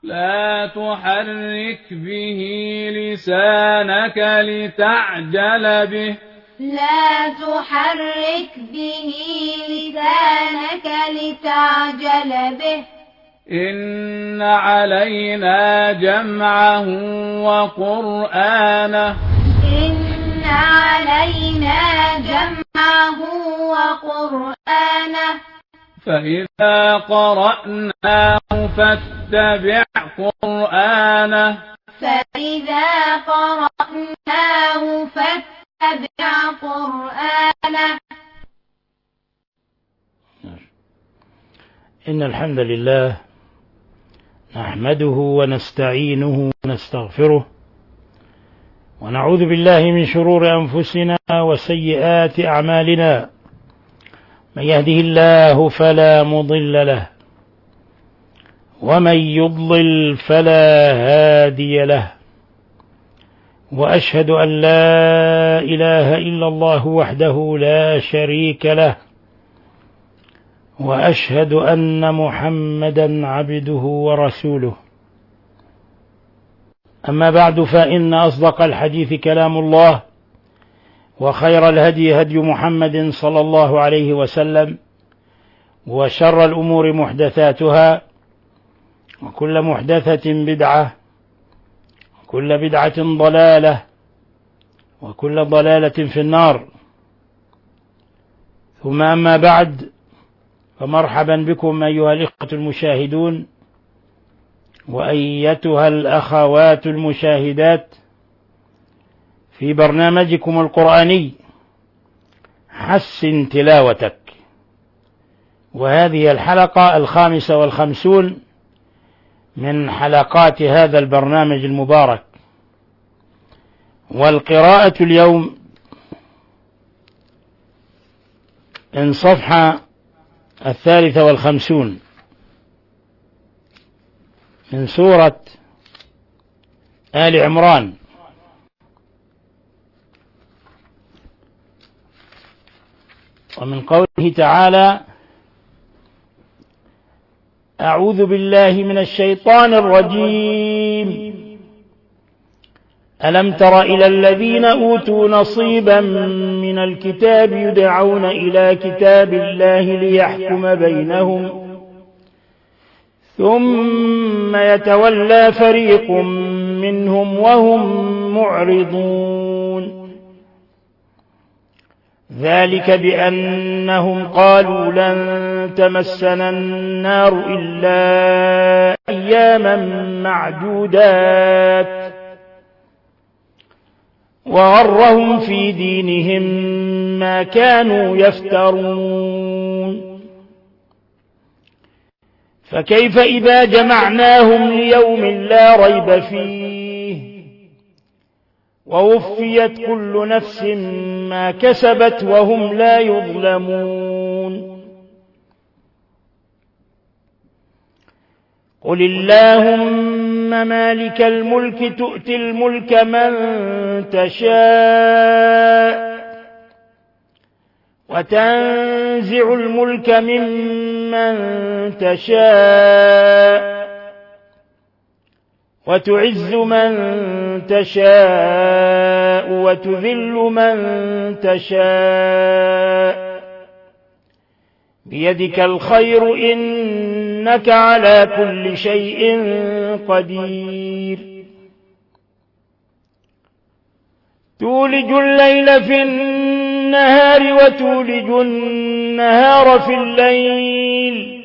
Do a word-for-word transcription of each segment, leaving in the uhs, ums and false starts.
لا تحرك به لسانك لتعجل به لا تحرك به لسانك لتعجل به إن علينا جمعه وقرآنه إن علينا جمعه وقرآنه فإذا قرأناه فاتبع قرآنه فإذا قرأناه فاتبع قرآنه. إن الحمد لله نحمده ونستعينه ونستغفره ونعوذ بالله من شرور أنفسنا وسيئات أعمالنا. من يهده الله فلا مضل له ومن يضلل فلا هادي له، وأشهد أن لا إله إلا الله وحده لا شريك له، وأشهد أن محمدا عبده ورسوله. أما بعد، فإن أصدق الحديث كلام الله، وخير الهدي هدي محمد صلى الله عليه وسلم، وشر الأمور محدثاتها، وكل محدثة بدعة، وكل بدعة ضلالة، وكل ضلالة في النار. ثم أما بعد، فمرحبا بكم أيها الإخوة المشاهدون وأيتها الأخوات المشاهدات في برنامجكم القرآني حسن تلاوتك، وهذه الحلقة الخامسة والخمسون من حلقات هذا البرنامج المبارك. والقراءة اليوم من صفحة الثالثة والخمسون من سورة آل عمران. ومن قوله تعالى: أعوذ بالله من الشيطان الرجيم. ألم تر إلى الذين أوتوا نصيبا من الكتاب يدعون إلى كتاب الله ليحكم بينهم ثم يتولى فريق منهم وهم معرضون. ذلك بأنهم قالوا لن تمسنا النار إلا أياما معدودات، وغرهم في دينهم ما كانوا يفترون. فكيف إذا جمعناهم ليوم لا ريب فيه ووفيت كل نفس ما كسبت وهم لا يظلمون. قل اللهم مالك الملك تؤتي الملك من تشاء وتنزع الملك ممن تشاء وتعز من تشاء وتذل من تشاء بيدك الخير إنك على كل شيء قدير. تولج الليل في النهار وتولج النهار في الليل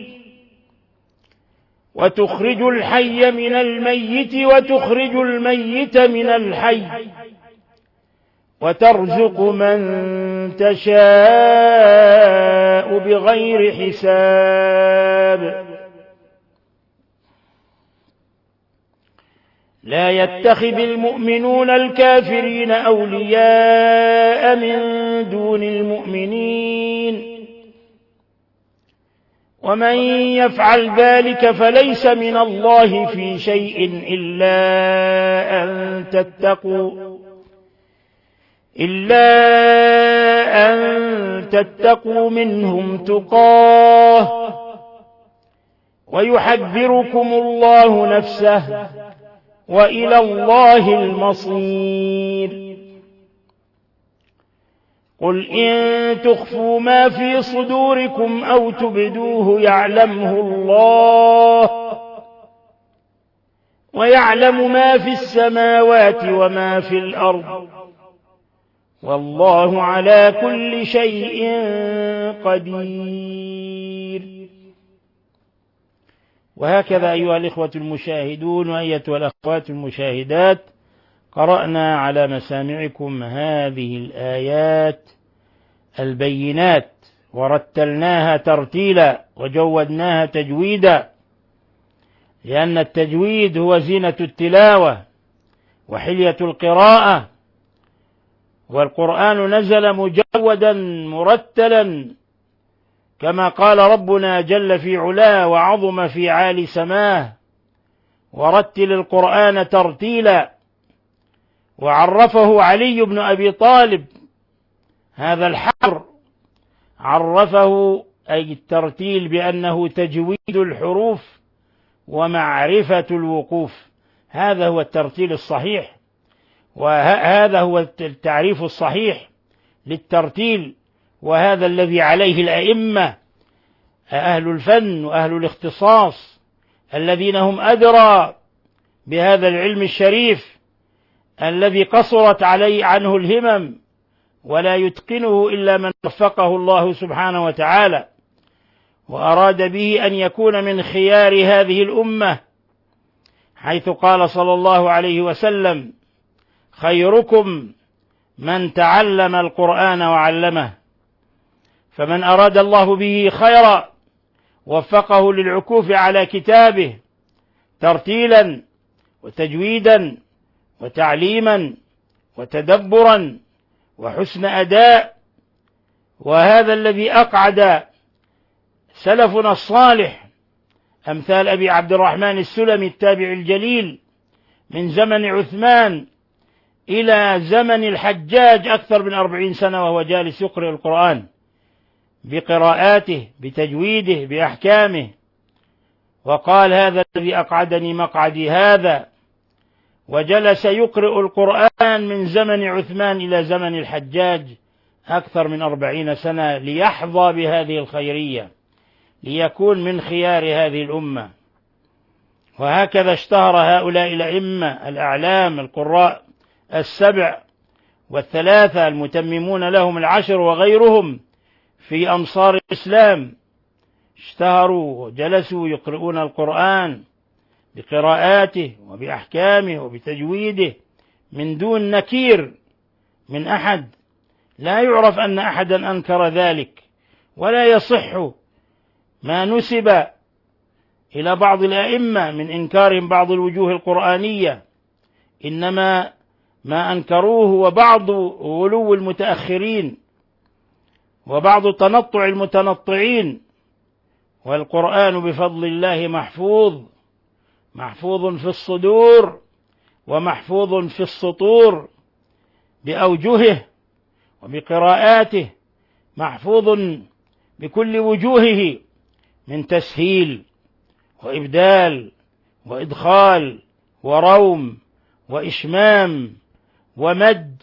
وتخرج الحي من الميت وتخرج الميت من الحي وترزق من تشاء بغير حساب. لا يتخذ المؤمنون الكافرين أولياء من دون المؤمنين، ومن يفعل ذلك فليس من الله في شيء إلا أن تتقوا إلا أن تتقوا منهم تقاه ويحذركم الله نفسه وإلى الله المصير. قل إن تخفوا ما في صدوركم أو تبدوه يعلمه الله ويعلم ما في السماوات وما في الأرض والله على كل شيء قدير. وهكذا أيها الإخوة المشاهدون وأيتها الأخوات المشاهدات، قرأنا على مسامعكم هذه الآيات البينات ورتلناها ترتيلا وجودناها تجويدا، لأن التجويد هو زينة التلاوة وحلية القراءة، والقرآن نزل مجودا مرتلا كما قال ربنا جل في علاه وعظم في عالي سماه: ورتل القرآن ترتيلا. وعرفه علي بن أبي طالب هذا الحر، عرفه أي الترتيل بأنه تجويد الحروف ومعرفة الوقوف. هذا هو الترتيل الصحيح، وهذا هو التعريف الصحيح للترتيل، وهذا الذي عليه الأئمة أهل الفن وأهل الاختصاص الذين هم أدرى بهذا العلم الشريف الذي قصرت عليه عنه الهمم، ولا يتقنه إلا من وفقه الله سبحانه وتعالى وأراد به أن يكون من خيار هذه الأمة، حيث قال صلى الله عليه وسلم: خيركم من تعلم القرآن وعلمه. فمن أراد الله به خيرا وفقه للعكوف على كتابه ترتيلا وتجويدا وتعليما وتدبرا وحسن أداء. وهذا الذي أقعد سلفنا الصالح أمثال أبي عبد الرحمن السلمي التابع الجليل من زمن عثمان إلى زمن الحجاج أكثر من أربعين سنة وهو جالس يقرأ القرآن بقراءاته بتجويده بأحكامه، وقال: هذا الذي أقعدني مقعدي هذا. وجلس يقرأ القرآن من زمن عثمان إلى زمن الحجاج أكثر من أربعين سنة ليحظى بهذه الخيرية، ليكون من خيار هذه الأمة. وهكذا اشتهر هؤلاء الأئمة الأعلام القراء السبع والثلاثة المتممون لهم العشر وغيرهم في أمصار الإسلام، اشتهروا وجلسوا يقرؤون القرآن بقراءاته وبأحكامه وبتجويده من دون نكير من أحد. لا يعرف أن أحدا أنكر ذلك، ولا يصح ما نسب إلى بعض الأئمة من إنكارهم بعض الوجوه القرآنية، إنما ما أنكروه وبعض غلو المتأخرين وبعض تنطع المتنطعين. والقرآن بفضل الله محفوظ، محفوظ في الصدور ومحفوظ في السطور بأوجهه وبقراءاته، محفوظ بكل وجوهه من تسهيل وإبدال وإدخال وروم وإشمام ومد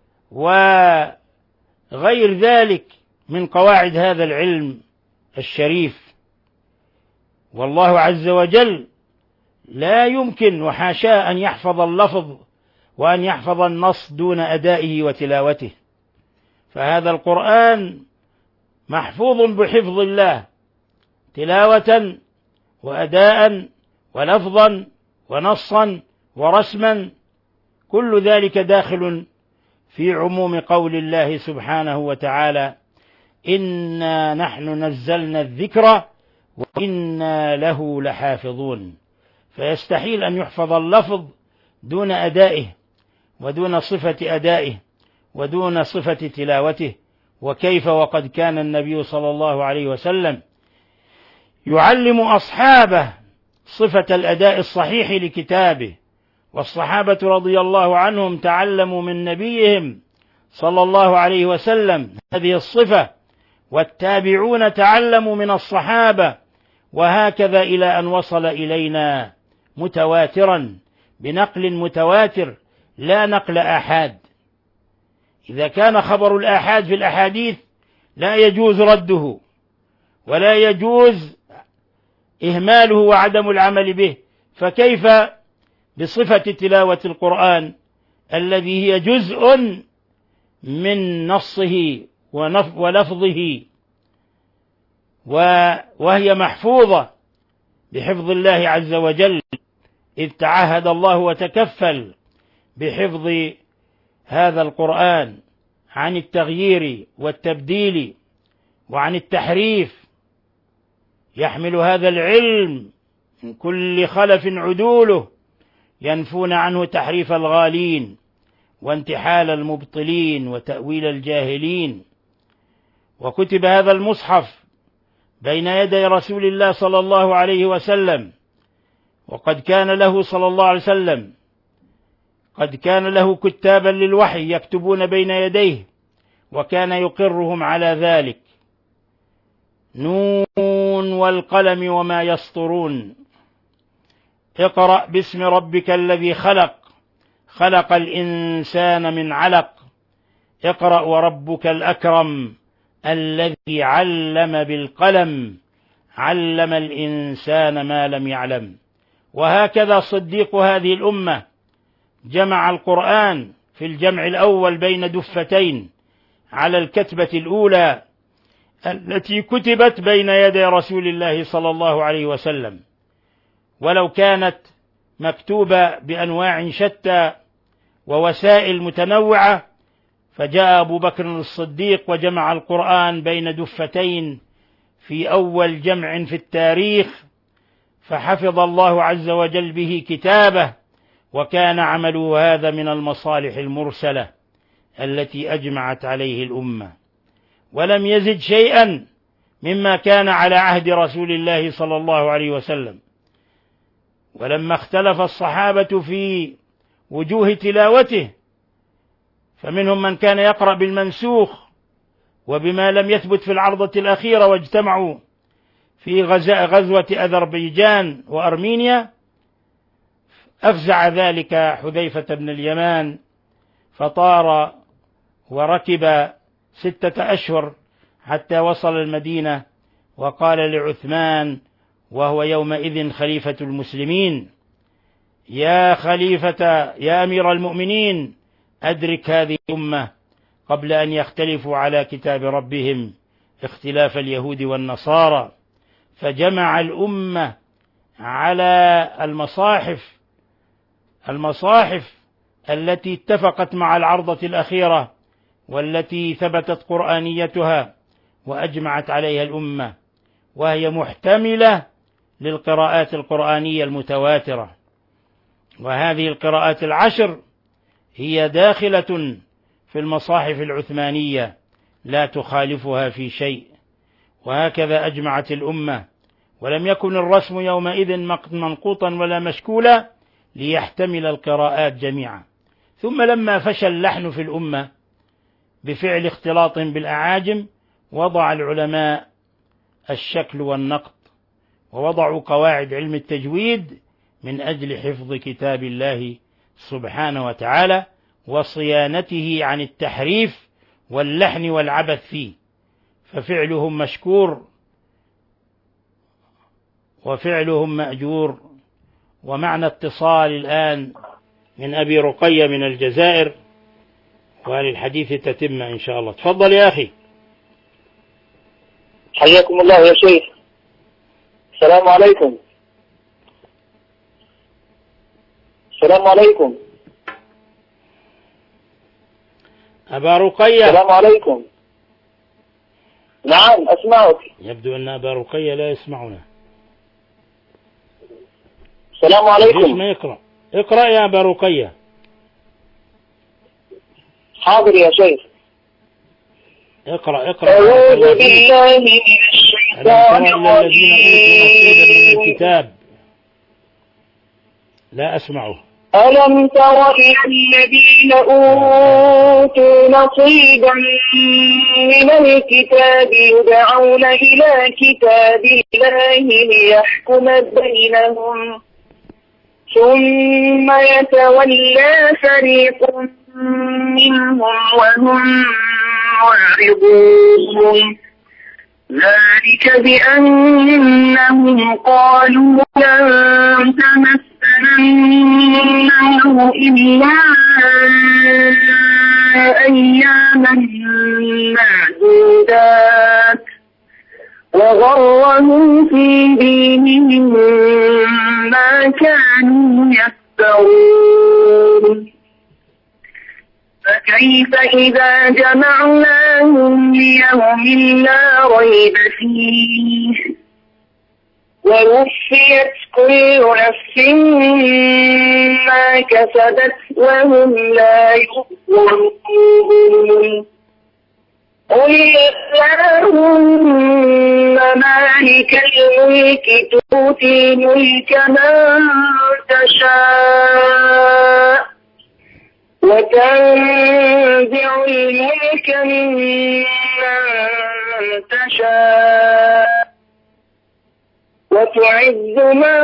وغير ذلك من قواعد هذا العلم الشريف. والله عز وجل لا يمكن وحاشاه أن يحفظ اللفظ وأن يحفظ النص دون أدائه وتلاوته، فهذا القرآن محفوظ بحفظ الله تلاوة وأداء ولفظا ونصا ورسما، كل ذلك داخل في عموم قول الله سبحانه وتعالى: إنا نحن نزلنا الذكر وإنا له لحافظون. فيستحيل أن يحفظ اللفظ دون أدائه ودون صفة أدائه ودون صفة تلاوته. وكيف وقد كان النبي صلى الله عليه وسلم يعلم أصحابه صفة الأداء الصحيح لكتابه، والصحابة رضي الله عنهم تعلموا من نبيهم صلى الله عليه وسلم هذه الصفة، والتابعون تعلموا من الصحابة وهكذا إلى أن وصل إلينا متواترا بنقل متواتر لا نقل آحاد. إذا كان خبر الآحاد في الأحاديث لا يجوز رده ولا يجوز إهماله وعدم العمل به، فكيف بصفة تلاوة القرآن الذي هي جزء من نصه ولفظه وهي محفوظة بحفظ الله عز وجل، إذ تعهد الله وتكفل بحفظ هذا القرآن عن التغيير والتبديل وعن التحريف. يحمل هذا العلم من كل خلف عدوله ينفون عنه تحريف الغالين وانتحال المبطلين وتأويل الجاهلين. وكتب هذا المصحف بين يدي رسول الله صلى الله عليه وسلم، وقد كان له صلى الله عليه وسلم قد كان له كتابا للوحي يكتبون بين يديه وكان يقرهم على ذلك. نون والقلم وما يسطرون. اقرأ باسم ربك الذي خلق خلق الإنسان من علق اقرأ وربك الأكرم الذي علم بالقلم علم الإنسان ما لم يعلم. وهكذا صديق هذه الأمة جمع القرآن في الجمع الأول بين دفتين على الكتبة الأولى التي كتبت بين يدي رسول الله صلى الله عليه وسلم، ولو كانت مكتوبة بأنواع شتى ووسائل متنوعة، فجاء أبو بكر الصديق وجمع القرآن بين دفتين في أول جمع في التاريخ، فحفظ الله عز وجل به كتابه، وكان عمله هذا من المصالح المرسلة التي أجمعت عليه الأمة، ولم يزد شيئا مما كان على عهد رسول الله صلى الله عليه وسلم. ولما اختلف الصحابة في وجوه تلاوته فمنهم من كان يقرأ بالمنسوخ وبما لم يثبت في العرضة الأخيرة، واجتمعوا في غزوة أذربيجان وأرمينيا، أفزع ذلك حذيفة بن اليمان فطار وركب ستة أشهر حتى وصل المدينة، وقال لعثمان وهو يومئذ خليفة المسلمين: يا خليفة يا أمير المؤمنين، أدرك هذه الأمة قبل أن يختلفوا على كتاب ربهم اختلاف اليهود والنصارى. فجمع الأمة على المصاحف المصاحف التي اتفقت مع العرضة الأخيرة والتي ثبتت قرآنيتها وأجمعت عليها الأمة، وهي محتملة للقراءات القرآنية المتواترة. وهذه القراءات العشر هي داخلة في المصاحف العثمانية لا تخالفها في شيء، وهكذا أجمعت الأمة، ولم يكن الرسم يومئذ منقوطا ولا مشكولا ليحتمل القراءات جميعا. ثم لما فشل اللحن في الأمة بفعل اختلاط بالأعاجم، وضع العلماء الشكل والنقط، ووضعوا قواعد علم التجويد من أجل حفظ كتاب الله سبحانه وتعالى وصيانته عن التحريف واللحن والعبث فيه، ففعلهم مشكور وفعلهم مأجور. ومعنى اتصال الآن من أبي رقية من الجزائر، وللحديث تتم إن شاء الله. تفضل يا أخي. حياكم الله يا شيخ. السلام عليكم. السلام عليكم. أبا رقية. السلام عليكم. نعم أسمعك. يبدو أن أبا رقية لا يسمعنا. السلام عليكم. ليش ما يقرأ؟ اقرأ يا أبا رقية. حاضر يا شيخ. اقرأ اقرأ. أعوذ بالله من الشيطان الرجيم. الذين أوتوا نصيبا من الكتاب. لا أسمعه. ألم تر إلى الذين أوتوا نصيبا من الكتاب يدعون إلى كتاب الله ليحكم بينهم ثم يتولى فريق منهم وهم معرضون ذلك بأنهم قالوا لن تمسنا النار إلا أياما معدودات وغرهم في دينهم ما كانوا يفترون فكيف إذا جمعناهم ليوم لا ريب فيه ووفيت كل نفس ما كسبت وهم لا يظلمون قل اللهم مالك الملك تؤتي الملك من تشاء وتنزع الملك ممن تشاء وتعز من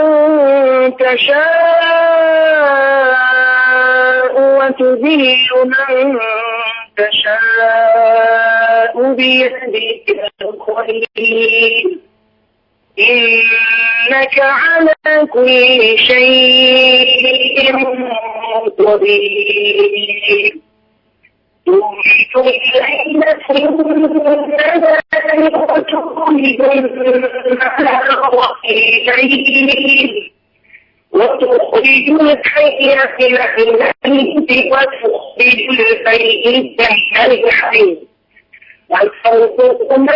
تشاء وتذل من تشاء بيدك الخير إنك على كل شيء قدير تولج الليل في النهار وتولج النهار في الليل وتخرج الحي من الميت وتخرج الميت من الحي وترزق من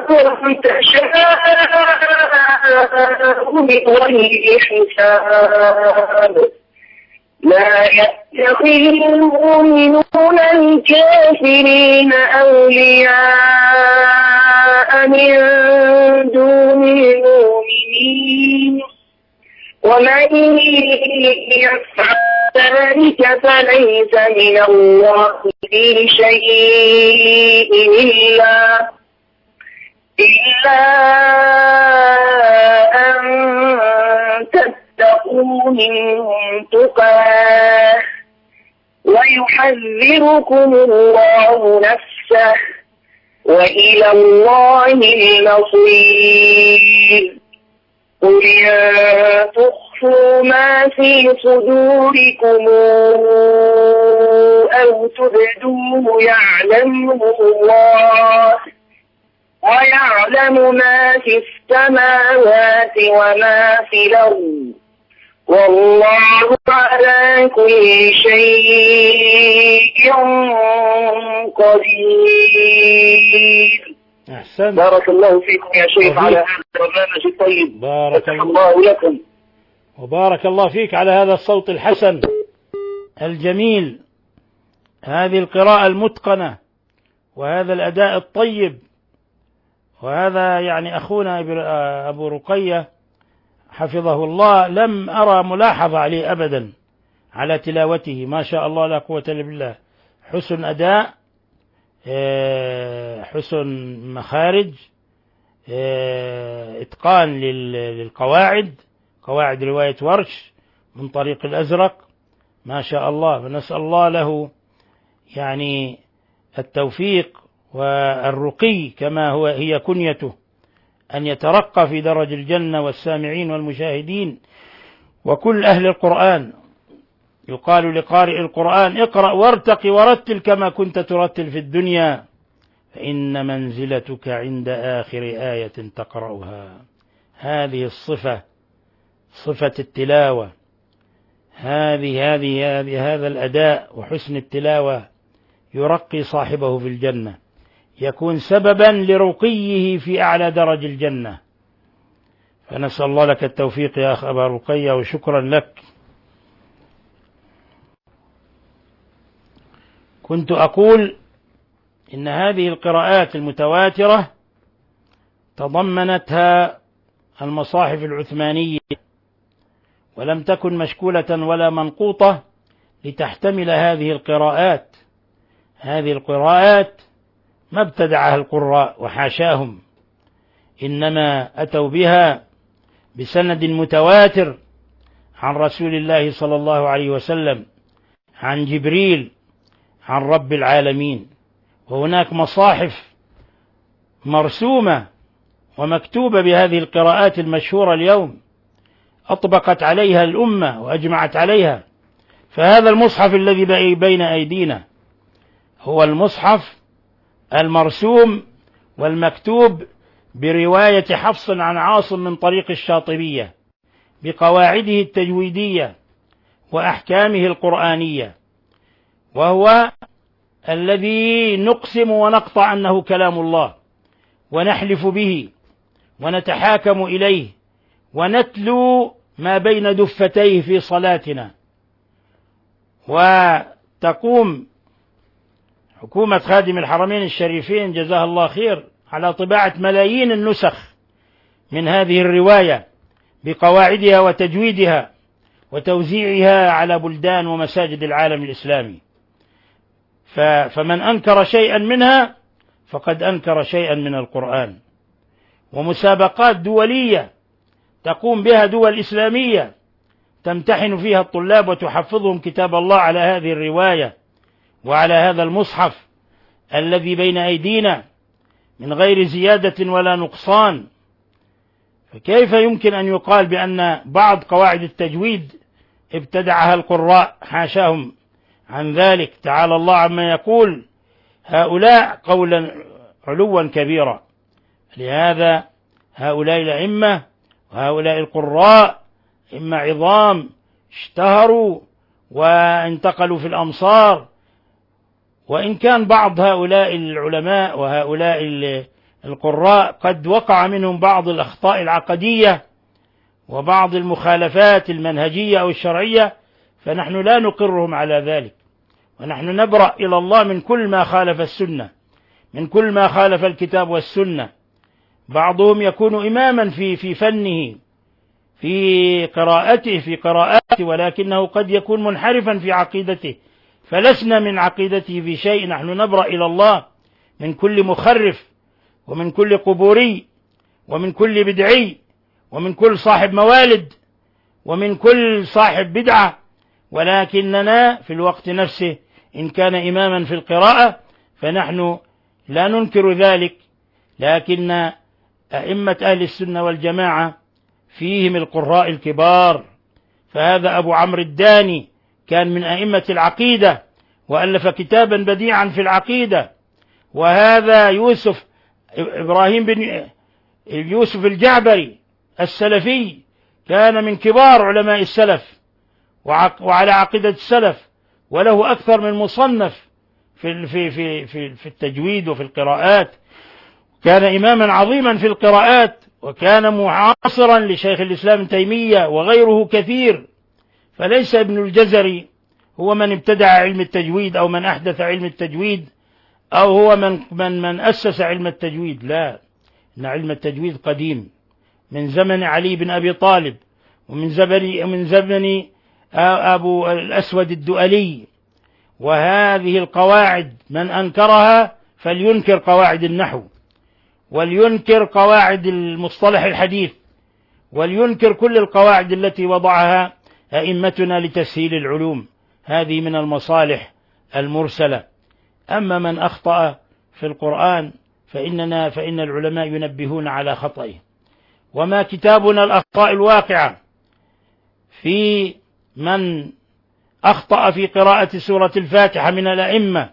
تشاء بغير حساب لا يتخذ المؤمنون الكافرين أولياء من دون المؤمنين ومن يفعل ذلك فليس من الله في شيء إلا إلا أن تتقوا منهم تقاه ويحذركم الله نفسه وإلى الله المصير قل إن تخفوا ما في صدوركم أو تبدوه يعلمه الله ويعلم ما في السماوات وما في الأرض والله على كل شيء قدير. أحسن. بارك الله فيكم يا شيخ على هذا البرنامج الطيب. بارك الله لكم. وبارك الله فيك على هذا الصوت الحسن الجميل، هذه القراءة المتقنة وهذا الأداء الطيب. وهذا يعني أخونا أبو رقية حفظه الله لم أرى ملاحظة عليه أبدا على تلاوته، ما شاء الله لا قوة إلا بالله، حسن أداء، حسن مخارج، إتقان للقواعد، قواعد رواية ورش من طريق الأزرق، ما شاء الله. ونسأل الله له يعني التوفيق والرقي كما هو هي كنيته، أن يترقى في درج الجنة والسامعين والمشاهدين وكل أهل القرآن. يقال لقارئ القرآن اقرأ وارتق ورتل كما كنت ترتل في الدنيا فإن منزلتك عند آخر آية تقرأها. هذه الصفة، صفة التلاوة، هذه هذه هذه هذا الأداء وحسن التلاوة يرقي صاحبه في الجنة، يكون سببا لرقيه في أعلى درج الجنة. فنسأل الله لك التوفيق يا أخ أبا رقية، وشكرا لك. كنت أقول إن هذه القراءات المتواترة تضمنتها المصاحف العثمانية ولم تكن مشكولة ولا منقوطة لتحتمل هذه القراءات. هذه القراءات ما ابتدعها القراء وحاشاهم، إنما أتوا بها بسند متواتر عن رسول الله صلى الله عليه وسلم، عن جبريل، عن رب العالمين. وهناك مصاحف مرسومة ومكتوبة بهذه القراءات المشهورة اليوم، أطبقت عليها الأمة وأجمعت عليها. فهذا المصحف الذي بين أيدينا هو المصحف المرسوم والمكتوب برواية حفص عن عاصم من طريق الشاطبية بقواعده التجويدية وأحكامه القرآنية، وهو الذي نقسم ونقطع أنه كلام الله، ونحلف به ونتحاكم إليه ونتلو ما بين دفتيه في صلاتنا. وتقوم حكومة خادم الحرمين الشريفين جزاها الله خير على طباعة ملايين النسخ من هذه الرواية بقواعدها وتجويدها وتوزيعها على بلدان ومساجد العالم الإسلامي. فمن أنكر شيئا منها فقد أنكر شيئا من القرآن. ومسابقات دولية تقوم بها دول إسلامية تمتحن فيها الطلاب وتحفظهم كتاب الله على هذه الرواية وعلى هذا المصحف الذي بين أيدينا من غير زيادة ولا نقصان. فكيف يمكن أن يقال بأن بعض قواعد التجويد ابتدعها القراء؟ حاشاهم عن ذلك، تعالى الله عما يقول هؤلاء قولا علوا كبيرا. لهذا هؤلاء الأئمة وهؤلاء القراء إما عظام اشتهروا وانتقلوا في الأمصار، وإن كان بعض هؤلاء العلماء وهؤلاء القراء قد وقع منهم بعض الأخطاء العقدية وبعض المخالفات المنهجية أو الشرعية، فنحن لا نقرهم على ذلك، ونحن نبرأ إلى الله من كل ما خالف السنة، من كل ما خالف الكتاب والسنة. بعضهم يكون إماما في في فنه في قراءته في قراءاته ولكنه قد يكون منحرفا في عقيدته، فلسنا من عقيدته في شيء. نحن نبرأ إلى الله من كل مخرف ومن كل قبوري ومن كل بدعي ومن كل صاحب موالد ومن كل صاحب بدعة، ولكننا في الوقت نفسه إن كان إماما في القراءة فنحن لا ننكر ذلك. لكن أئمة أهل السنة والجماعة فيهم القراء الكبار، فهذا أبو عمرو الداني كان من أئمة العقيدة وألف كتابا بديعا في العقيدة، وهذا يوسف إبراهيم بن يوسف الجعبري السلفي كان من كبار علماء السلف وعلى عقيدة السلف، وله أكثر من مصنف في في في في في التجويد وفي القراءات. كان إماما عظيما في القراءات، وكان معاصرا لشيخ الإسلام ابن تيمية وغيره كثير. فليس ابن الجزري هو من ابتدع علم التجويد أو من أحدث علم التجويد أو هو من من من أسس علم التجويد، لا، إن علم التجويد قديم من زمن علي بن أبي طالب ومن زمن من زمن أبو الأسود الدؤلي. وهذه القواعد من أنكرها فلينكر قواعد النحو، ولينكر قواعد المصطلح الحديث، ولينكر كل القواعد التي وضعها أئمتنا لتسهيل العلوم. هذه من المصالح المرسلة. أما من أخطأ في القرآن فإننا فإن العلماء ينبهون على خطئه. وما كتابنا الأخطاء الواقعة في من أخطأ في قراءة سورة الفاتحة من الأئمة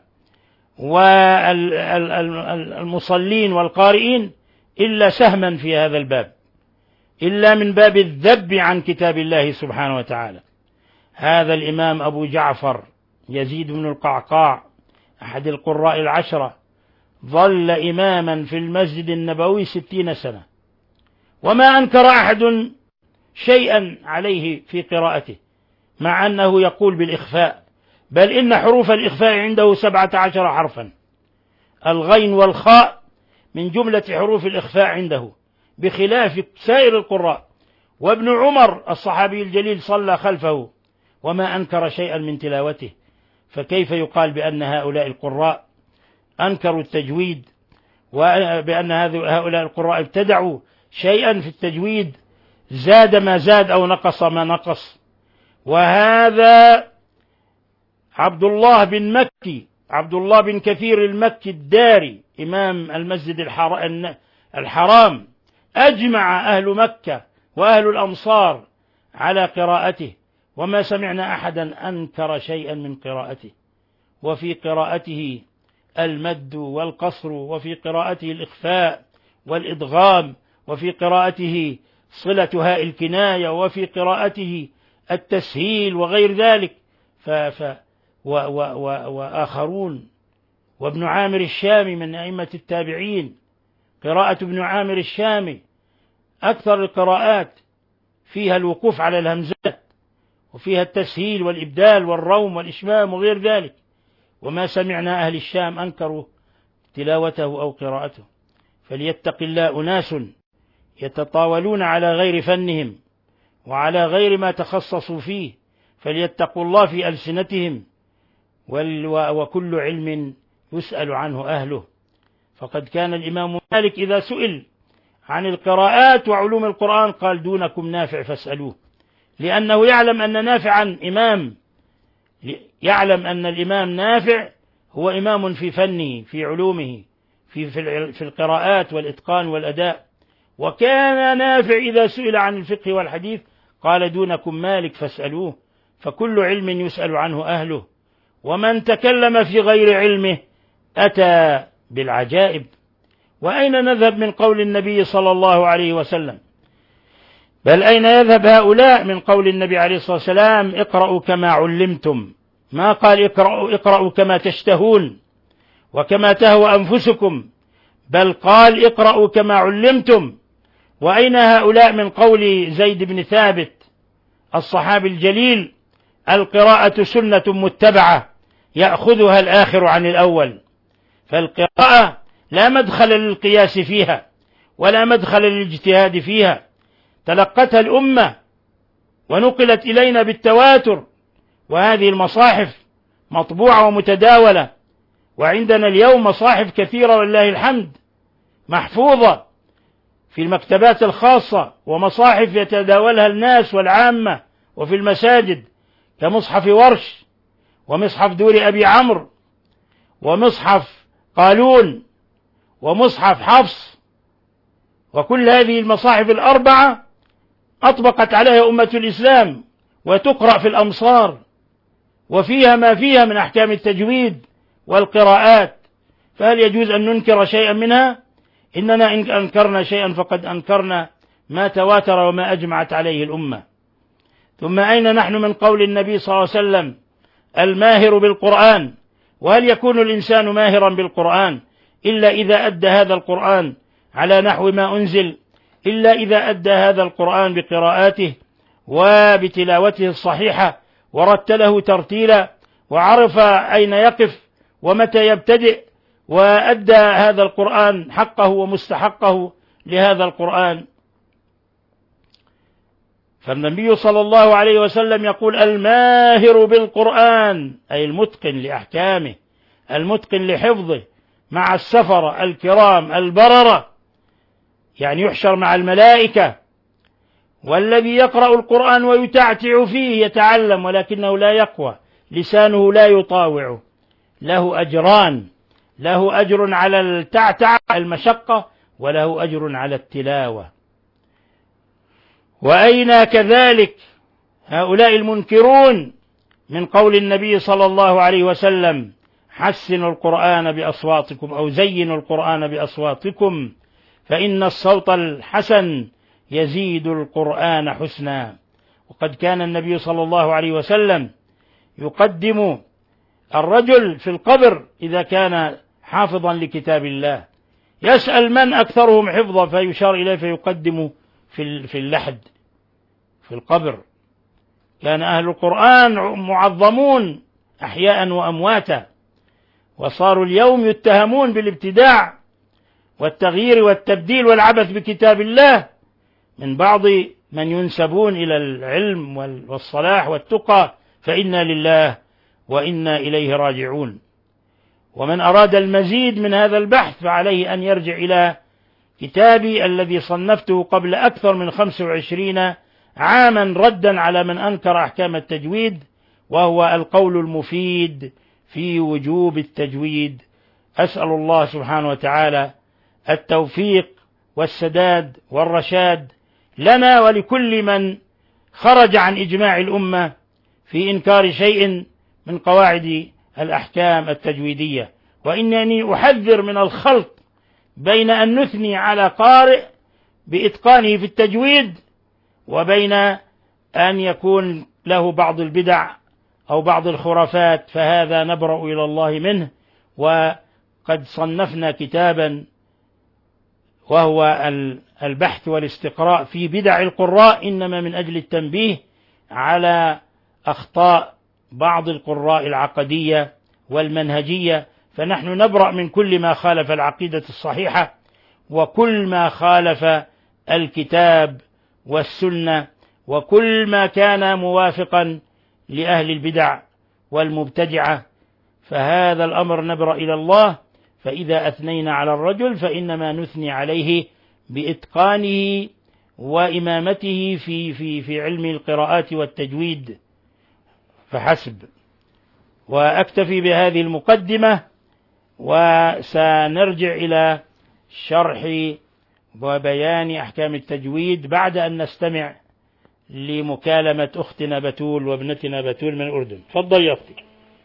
والمصلين والقارئين إلا سهما في هذا الباب، إلا من باب الذب عن كتاب الله سبحانه وتعالى. هذا الإمام أبو جعفر يزيد بن القعقاع أحد القراء العشرة ظل إماما في المسجد النبوي ستين سنة، وما أنكر أحد شيئا عليه في قراءته، مع أنه يقول بالإخفاء، بل إن حروف الإخفاء عنده سبعة عشر حرفا، الغين والخاء من جملة حروف الإخفاء عنده، بخلاف سائر القراء. وابن عمر الصحابي الجليل صلى خلفه وما أنكر شيئا من تلاوته، فكيف يقال بأن هؤلاء القراء أنكروا التجويد وبأن هؤلاء القراء ابتدعوا شيئا في التجويد زاد ما زاد أو نقص ما نقص؟ وهذا عبد الله بن مكي عبد الله بن كثير المكي الداري إمام المسجد الحرام أجمع أهل مكة وأهل الأمصار على قراءته، وما سمعنا أحدا أنكر شيئا من قراءته. وفي قراءته المد والقصر، وفي قراءته الإخفاء والإدغام، وفي قراءته صلة هاء الكناية، وفي قراءته التسهيل وغير ذلك. ف ف و و و وآخرون، وابن عامر الشامي من أئمة التابعين، قراءة ابن عامر الشامي أكثر القراءات فيها الوقوف على الهمزات، وفيها التسهيل والإبدال والروم والإشمام وغير ذلك، وما سمعنا أهل الشام أنكروا تلاوته أو قراءته. فليتق الله أناس يتطاولون على غير فنهم وعلى غير ما تخصصوا فيه، فليتقوا الله في ألسنتهم، وكل علم يسأل عنه أهله. فقد كان الإمام مالك إذا سئل عن القراءات وعلوم القرآن قال دونكم نافع فاسألوه، لأنه يعلم أن نافعا إمام، يعلم أن الإمام نافع هو إمام في فنه في علومه في, في القراءات والإتقان والأداء. وكان نافع إذا سئل عن الفقه والحديث قال دونكم مالك فاسألوه، فكل علم يسأل عنه أهله، ومن تكلم في غير علمه أتى بالعجائب. وأين نذهب من قول النبي صلى الله عليه وسلم؟ بل أين يذهب هؤلاء من قول النبي عليه الصلاة والسلام اقرأوا كما علمتم؟ ما قال اقرأوا, اقرأوا كما تشتهون وكما تهوى أنفسكم، بل قال اقرأوا كما علمتم. وأين هؤلاء من قول زيد بن ثابت الصحابي الجليل القراءة سنة متبعة يأخذها الآخر عن الأول؟ فالقراءة لا مدخل للقياس فيها ولا مدخل للاجتهاد فيها، تلقتها الأمة ونقلت إلينا بالتواتر، وهذه المصاحف مطبوعة ومتداولة، وعندنا اليوم مصاحف كثيرة والله الحمد محفوظة في المكتبات الخاصة، ومصاحف يتداولها الناس والعامة وفي المساجد كمصحف ورش ومصحف دور أبي عمرو ومصحف قالون ومصحف حفص. وكل هذه المصاحف الأربعة أطبقت عليها أمة الإسلام وتقرأ في الأمصار، وفيها ما فيها من أحكام التجويد والقراءات، فهل يجوز أن ننكر شيئا منها؟ إننا إن أنكرنا شيئا فقد أنكرنا ما تواتر وما أجمعت عليه الأمة. ثم أين نحن من قول النبي صلى الله عليه وسلم الماهر بالقرآن؟ وهل يكون الإنسان ماهرا بالقرآن إلا إذا أدى هذا القرآن على نحو ما أنزل، إلا إذا أدى هذا القرآن بقراءاته وبتلاوته الصحيحة ورتله ترتيلا وعرف أين يقف ومتى يبتدئ وأدى هذا القرآن حقه ومستحقه لهذا القرآن. فالنبي صلى الله عليه وسلم يقول الماهر بالقرآن أي المتقن لأحكامه المتقن لحفظه مع السفرة الكرام البررة، يعني يحشر مع الملائكة. والذي يقرأ القرآن ويتعتع فيه يتعلم ولكنه لا يقوى، لسانه لا يطاوع، له أجران، له أجر على التعتع المشقة وله أجر على التلاوة. وأين كذلك هؤلاء المنكرون من قول النبي صلى الله عليه وسلم حسنوا القرآن بأصواتكم أو زينوا القرآن بأصواتكم فإن الصوت الحسن يزيد القرآن حسنا. وقد كان النبي صلى الله عليه وسلم يقدم الرجل في القبر إذا كان حافظا لكتاب الله، يسأل من أكثرهم حفظا فيشار إليه فيقدم في اللحد في القبر. كان أهل القرآن معظمون أحياء وأمواتا، وصاروا اليوم يتهمون بالابتداع والتغيير والتبديل والعبث بكتاب الله من بعض من ينسبون إلى العلم والصلاح والتقى فإنا لله وإنا إليه راجعون. ومن أراد المزيد من هذا البحث فعليه أن يرجع إلى كتابي الذي صنفته قبل أكثر من خمس وعشرين عاما ردا على من أنكر أحكام التجويد، وهو القول المفيد في وجوب التجويد. أسأل الله سبحانه وتعالى التوفيق والسداد والرشاد لنا ولكل من خرج عن إجماع الأمة في إنكار شيء من قواعد الأحكام التجويدية. وإنني أحذر من الخلط بين أن نثني على قارئ بإتقانه في التجويد وبين أن يكون له بعض البدع أو بعض الخرافات، فهذا نبرأ إلى الله منه. وقد صنفنا كتابا وهو البحث والاستقراء في بدع القراء، إنما من أجل التنبيه على أخطاء بعض القراء العقدية والمنهجية. فنحن نبرأ من كل ما خالف العقيدة الصحيحة وكل ما خالف الكتاب والسنة وكل ما كان موافقا لأهل البدع والمبتدعة، فهذا الأمر نبرأ إلى الله. فإذا أثنينا على الرجل فإنما نثني عليه بإتقانه وإمامته في في في علم القراءات والتجويد فحسب. وأكتفي بهذه المقدمة، وسنرجع إلى شرح وبيان أحكام التجويد بعد أن نستمع لمكالمة أختنا بتول وابنتنا بتول من الأردن. تفضل يا أختي.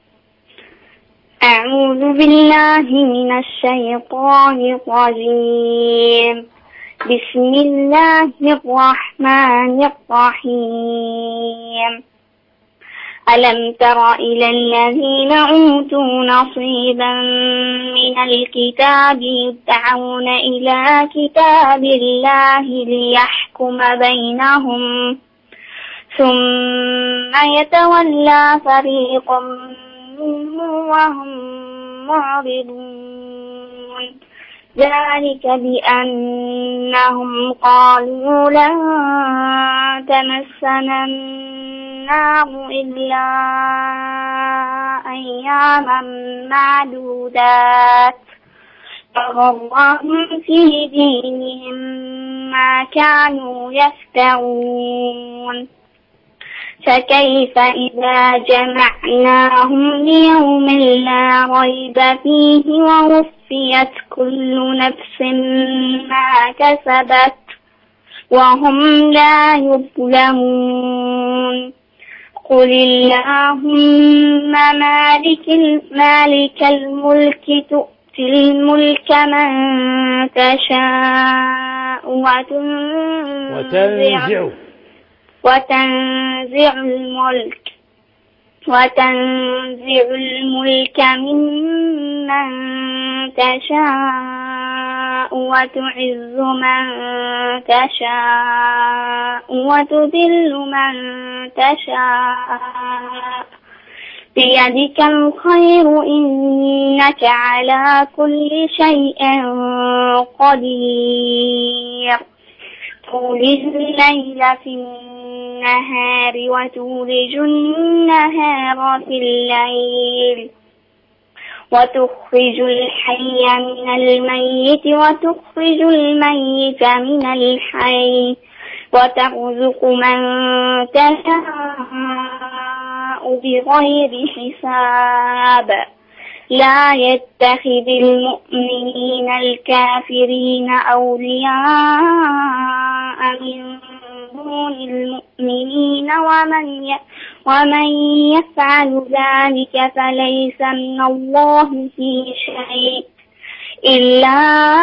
أعوذ بالله من الشيطان الرجيم. بسم الله الرحمن الرحيم. ألم تر إلى الذين أوتوا نصيبا من الكتاب يدعون إلى كتاب الله ليحكم بينهم ثم يتولى فريق منهم وهم معرضون. ذلك بأنهم قالوا لن تمسنا النار إلا أياما معدودات فغرهم في دينهم ما كانوا يفترون. فكيف إذا جمعناهم ليوم لا ريب فيه ووفيت كل نفس ما كسبت وهم لا يظلمون. قل اللهم مالك مالك الملك تؤتي الملك من تشاء وتنزع وتنزع الملك وتنزع الملك ممن تشاء وتعز من تشاء وتذل من تشاء بيدك الخير إنك على كل شيء قدير. تولج الليل في النهار وتولج النهار في الليل وتخرج الحي من الميت وتخرج الميت من الحي وترزق من تشاء بغير حساب. لا يتخذ المؤمنين الكافرين أولياء من دون المؤمنين ومن ومن يفعل ذلك فليس من الله في شيء إلا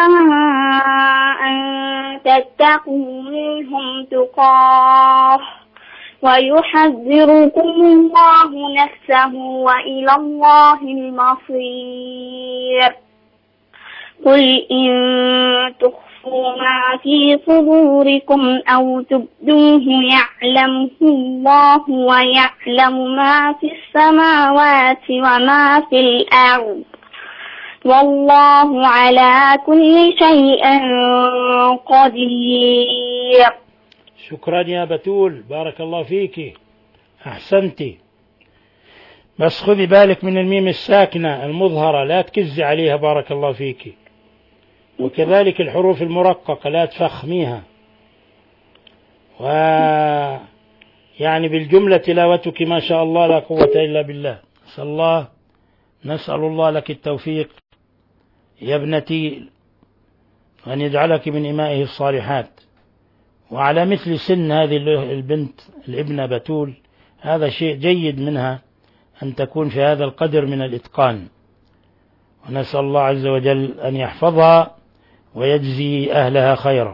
أن تتقوا منهم تقاه ويحذركم الله نفسه وإلى الله المصير. قل إن تخفوا ما في صدوركم أو تبدوه يعلمه الله ويعلم ما في السماوات وما في الأرض والله على كل شيء قدير. شكرا يا بتول، بارك الله فيك، أحسنتي. بس خذي بالك من الميم الساكنة المظهرة، لا تكزي عليها، بارك الله فيك. وكذلك الحروف المرققة لا تفخميها. و يعني بالجملة تلاوتك ما شاء الله لا قوة إلا بالله. نسأل الله نسأل الله لك التوفيق يا ابنتي، وأن يجعلك من إمائه الصالحات. وعلى مثل سن هذه البنت الابنة بتول، هذا شيء جيد منها أن تكون في هذا القدر من الإتقان، ونسأل الله عز وجل أن يحفظها ويجزي أهلها خيرا.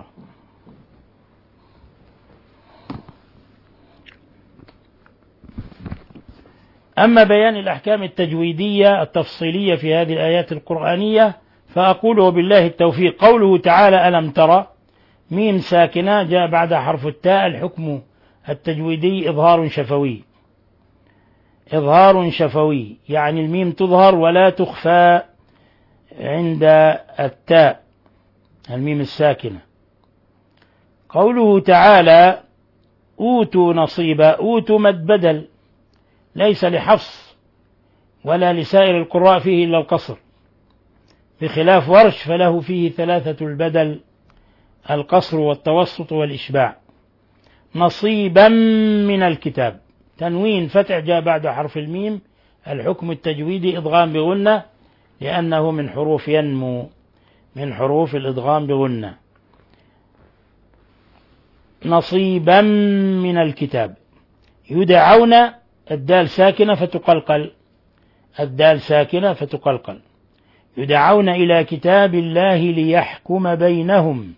أما بيان الأحكام التجويدية التفصيلية في هذه الآيات القرآنية فأقوله بالله التوفيق. قوله تعالى ألم ترى، ميم ساكنة جاء بعد حرف التاء، الحكم التجويدي إظهار شفوي. إظهار شفوي يعني الميم تظهر ولا تخفى عند التاء، الميم الساكنة. قوله تعالى أوتوا نصيبا، أوتوا مد بدل، ليس لحفص ولا لسائر القراء فيه إلا القصر، بخلاف ورش فله فيه ثلاثة البدل، القصر والتوسط والإشباع. نصيبا من الكتاب، تنوين فتح جاء بعد حرف الميم، الحكم التجويدي إدغام بغنة لأنه من حروف ينمو، من حروف الإدغام بغنة. نصيبا من الكتاب. يدعون، الدال ساكنة فتقلقل، الدال ساكنة فتقلقل. يدعون إلى كتاب الله ليحكم بينهم،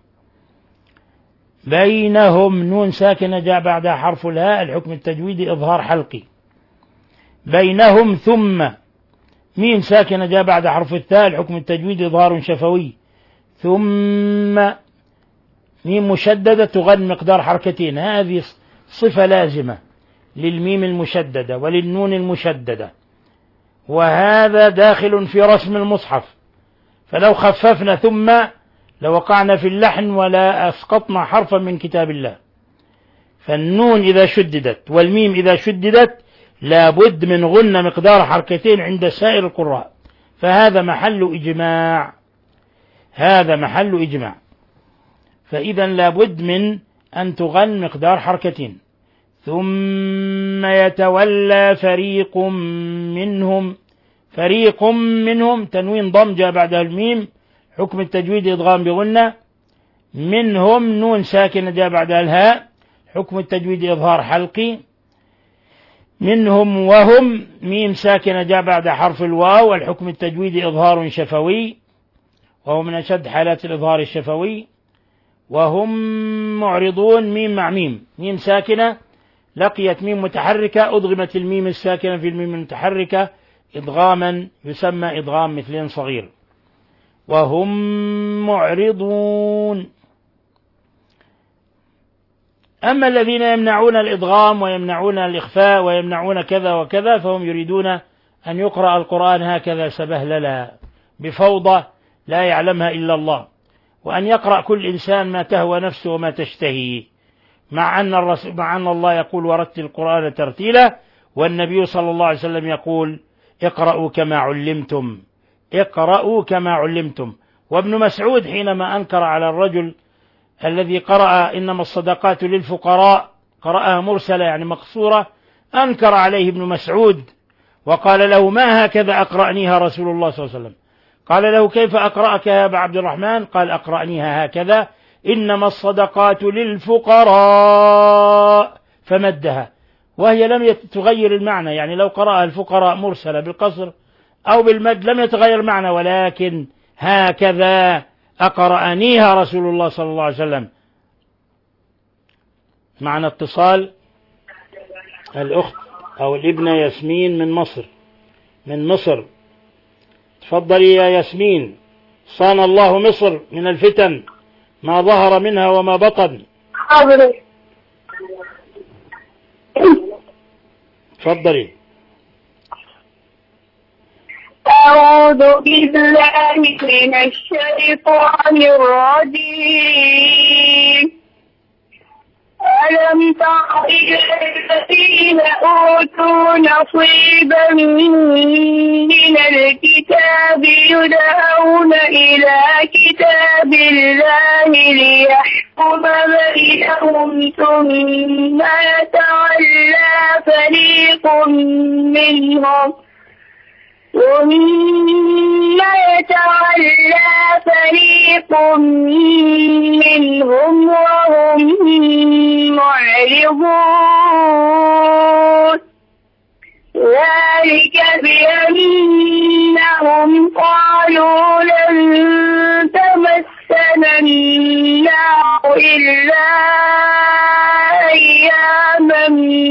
بينهم نون ساكنة جاء بعدها حرف الهاء، الحكم التجويدي إظهار حلقي. بينهم ثم، ميم ساكنة جاء بعد حرف الثاء، الحكم التجويدي إظهار شفوي. ثم ميم مشددة تغن مقدار حركتين، هذه صفة لازمة للميم المشددة وللنون المشددة، وهذا داخل في رسم المصحف. فلو خففنا ثم لوقعنا في اللحن ولا أسقطنا حرفا من كتاب الله. فالنون إذا شددت والميم إذا شددت لابد من غنة مقدار حركتين عند سائر القراء، فهذا محل إجماع، هذا محل إجماع. فإذا لابد من أن تغن مقدار حركتين. ثم يتولى فريق منهم، فريق منهم تنوين ضم جاء بعدها الميم، حكم التجويد إدغام بغنة. منهم نون ساكنة جاء بعدها الهاء، حكم التجويد إظهار حلقي. منهم وهم ميم ساكنة جاء بعد حرف الواو، الحكم التجويد إظهار شفوي، وهو من أشد حالات الإظهار الشفوي. وهم معرضون ميم مع ميم، ميم ساكنة لقيت ميم متحركة، أضغمت الميم الساكنة في الميم المتحركة إدغاما يسمى إدغام مثلين صغير. وهم معرضون. أما الذين يمنعون الإدغام ويمنعون الإخفاء ويمنعون كذا وكذا فهم يريدون أن يقرأ القرآن هكذا سبهللا بفوضى لا يعلمها إلا الله، وأن يقرأ كل إنسان ما تهوى نفسه وما تشتهي، مع أن الرسول مع أن الله يقول ورتل القرآن ترتيلا، والنبي صلى الله عليه وسلم يقول اقرأوا كما علمتم، اقرأوا كما علمتم. وابن مسعود حينما أنكر على الرجل الذي قرأ إنما الصدقات للفقراء، قرأها مرسلة يعني مقصورة، أنكر عليه ابن مسعود وقال له ما هكذا أقرأنيها رسول الله صلى الله عليه وسلم. قال له كيف أقرأك يا أبا عبد الرحمن؟ قال أقرأنيها هكذا، إنما الصدقات للفقراء، فمدها، وهي لم تغير المعنى، يعني لو قرأها الفقراء مرسلة بالقصر أو بالمد لم يتغير المعنى، ولكن هكذا أقرأنيها رسول الله صلى الله عليه وسلم. معنى اتصال الأخت أو الابنة ياسمين من مصر، من مصر. تفضلي يا ياسمين. صان الله مصر من الفتن ما ظهر منها وما بطن. تفضلي. أعوذ بالله من الشيطان الرجيم. ألم تر إلى الذين أوتوا نصيبا من الكتاب يدعون إلى كتاب الله ليحكم بينهم ثم يتولى فريق منهم ثم يتولى فريق منهم وهم معرضون ذلك بأنهم قالوا لن تمسنا النار إلا أياما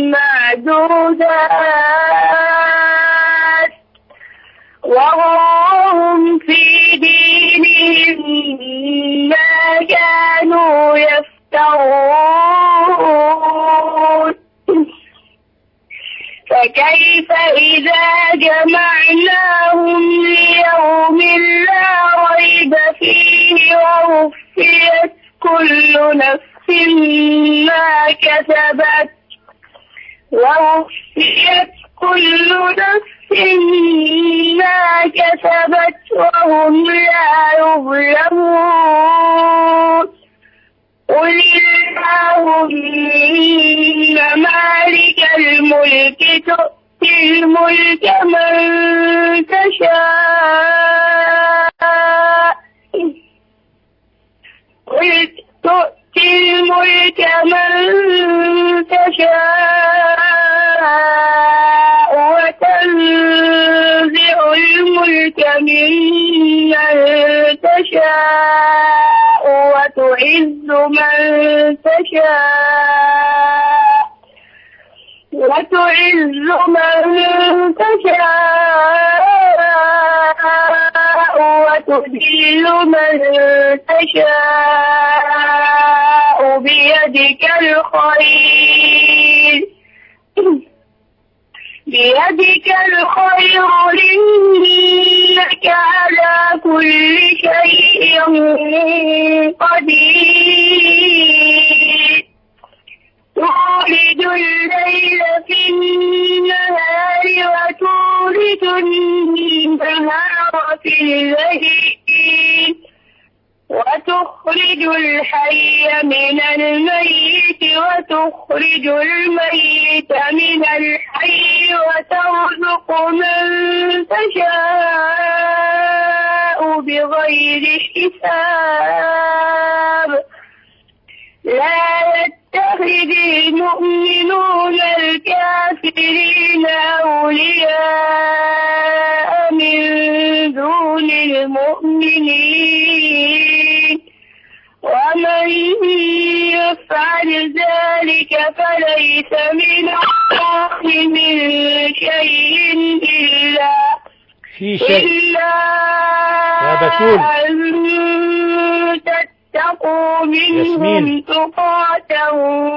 معدودات وهم في دينهم ما كانوا يفترون فكيف إذا جمعناهم ليوم لا ريب فيه ووفيت كل نفس ما كسبت ووفيت كل نفس ما كسبت وهم لا يظلمون قل اللهم مالك الملك تؤتي الملك من تشاء قل تؤتي الملك من تشاء وتنزع الملك ممن تشاء وتعز من تشاء وتعز من تشاء وتذل من تشاء بيدك الخير بيدك الخير إنك على كل شيء قدير تولد الليل في النهار وتولد النهار في الليل وتخرج الحي من الميت وتخرج الميت من الحي وترزق من تشاء بغير حساب لا يتخذ المؤمنون الكافرين أولياء من دون المؤمنين ومن يفعل ذلك فليس من الله من شيء إلا في شيء إلا يا بتول أن تتقوا منهم ياسمين تقاة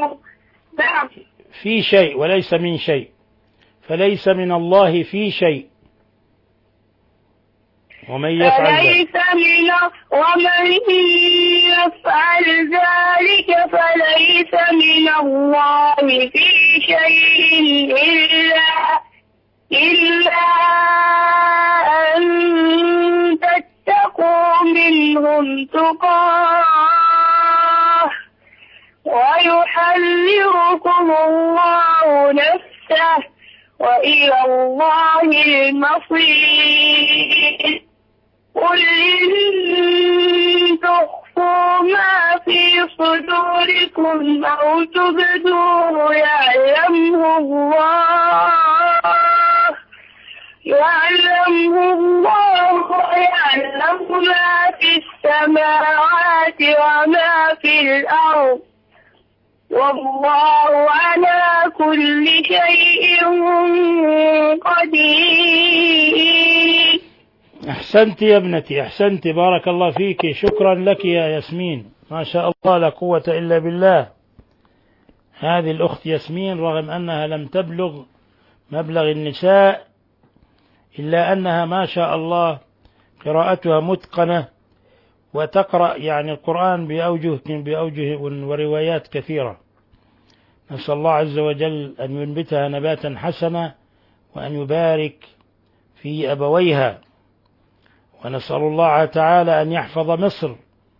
في شيء وليس من شيء فليس من الله في شيء ومن يفعل ذلك فليس من ومن يفعل ذلك فليس من الله في شيء إلا إلا أن تتقوا منهم تقاه ويحذركم الله نفسه وإلى الله المصير قل إن تخفوا ما في صدوركم أو تبدوه يعلمه الله يعلمه الله ويعلم ما في السماوات وما في الأرض والله على كل شيء قدير. أحسنت يا ابنتي أحسنت بارك الله فيك شكرا لك يا ياسمين ما شاء الله لا قوة إلا بالله. هذه الأخت ياسمين رغم أنها لم تبلغ مبلغ النساء إلا أنها ما شاء الله قراءتها متقنة وتقرأ يعني القرآن بأوجه بأوجه وروايات كثيرة نسأل الله عز وجل أن ينبتها نباتا حسنا وأن يبارك في أبويها، ونسأل الله تعالى أن يحفظ مصر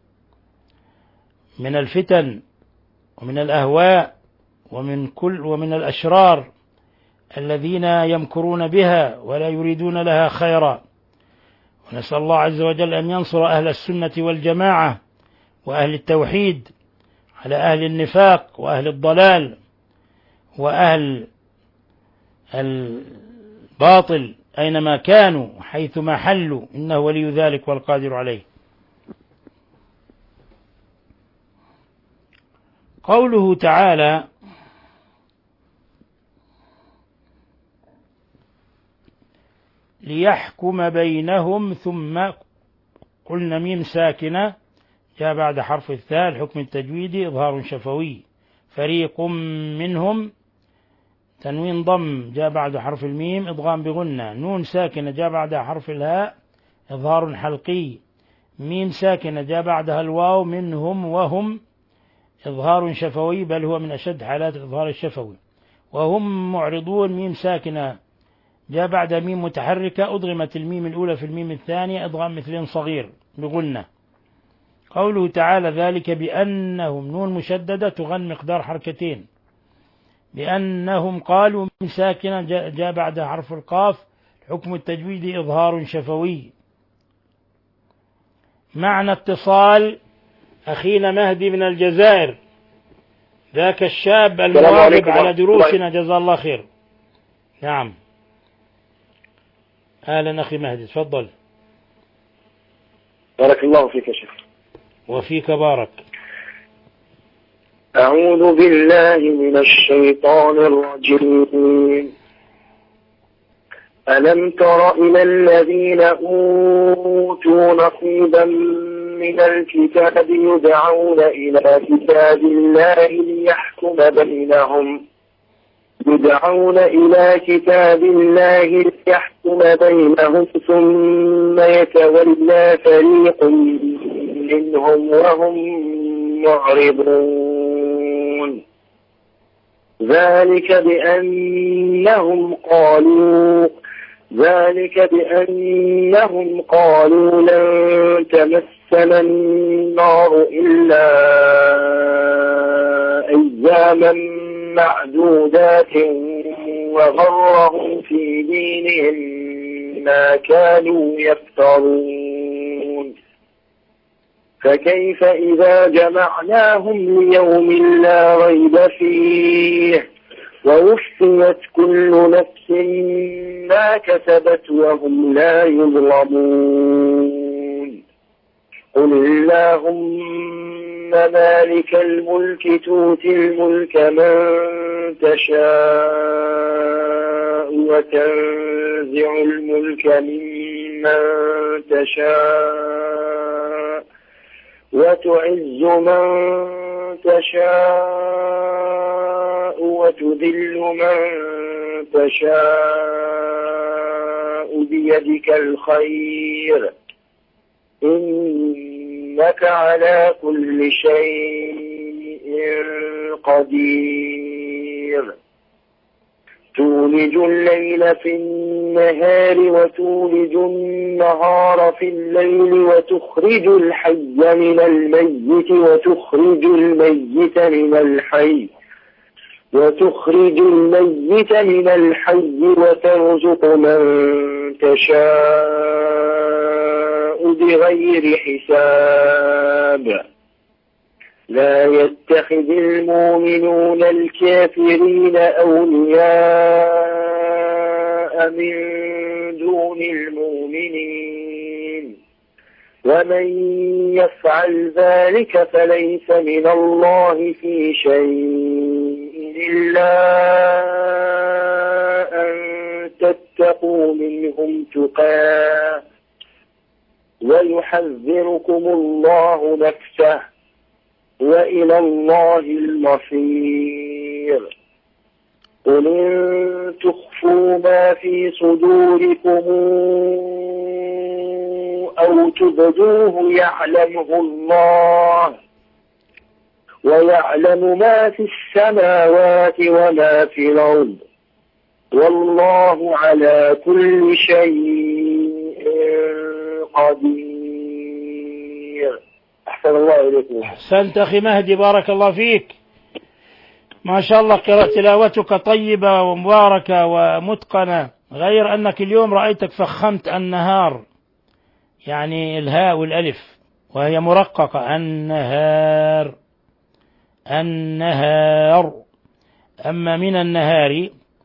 من الفتن ومن الأهواء ومن كل ومن الأشرار الذين يمكرون بها ولا يريدون لها خيرا. ونسأل الله عز وجل أن ينصر أهل السنة والجماعة وأهل التوحيد على أهل النفاق وأهل الضلال وأهل الباطل أينما كانوا حيثما حلوا، إنه ولي ذلك والقادر عليه. قوله تعالى: ليحكم بينهم، ثم قلنا ميم ساكنة جاء بعد حرف الثاء، حكم التجويدي إظهار شفوي. فريق منهم، تنوين ضم جاء بعد حرف الميم إضغام بغنة. نون ساكنة جاء بعدها حرف الهاء إظهار حلقي. ميم ساكنة جاء بعدها الواو، منهم وهم إظهار شفوي، بل هو من أشد حالات الإظهار الشفوي. وهم معرضون، ميم ساكنة جاء بعد ميم متحركة أضغمت الميم الأولى في الميم الثانية إضغام مثل صغير بغنة. قوله تعالى: ذلك بأنهم، نون مشددة تغن مقدار حركتين. بأنهم قالوا، من ساكنة جاء بعدها حرف القاف، حكم التجويد إظهار شفوي. معنى اتصال أخينا مهدي من الجزائر، ذاك الشاب المواظب على دروسنا، جزاه الله خير. نعم، أهلا أخي مهدي، تفضل. بارك الله فيك يا شيخ. وفيك بارك. أعوذ بالله من الشيطان الرجيم. ألم تر إلى الذين أوتوا نصيبا من الكتاب يدعون إلى كتاب الله ليحكم بينهم يدعون إلى كتاب الله ليحكم بينهم ثم يتولى فريق منهم وهم معرضون. ذلك بأنهم قالوا ذلك بأنهم قالوا لن تمسنا النار إلا أياما معدودات وغرهم في دينهم ما كانوا يفترون. فكيف إذا جمعناهم ليوم لا ريب فيه ووفيت كل نفس ما كسبت وهم لا يظلمون. قل اللهم مالك الملك تؤتي الملك من تشاء وتنزع الملك ممن تشاء وتعز من تشاء وتذل من تشاء بيدك الخير إنك على كل شيء قدير. تولج الليل في النهار وتولج النهار في الليل وتخرج الحي من الميت وتخرج الميت من الحي وتخرج الميت من الحي وترزق من تشاء بغير حساب. لا يتخذ المؤمنون الكافرين أولياء من دون المؤمنين ومن يفعل ذلك فليس من الله في شيء إلا أن تتقوا منهم تقاه ويحذركم الله نفسه وإلى الله المصير. قل إن تخفوا ما في صدوركم أو تبدوه يعلمه الله ويعلم ما في السماوات وما في الأرض والله على كل شيء قدير. أحسن الله إليكم. أحسنت أخي مهدي، بارك الله فيك، ما شاء الله قراءة تلاوتك طيبة ومباركة ومتقنة، غير أنك اليوم رأيتك فخمت النهار، يعني الهاء والألف وهي مرققة، النهار النهار. أما من النهار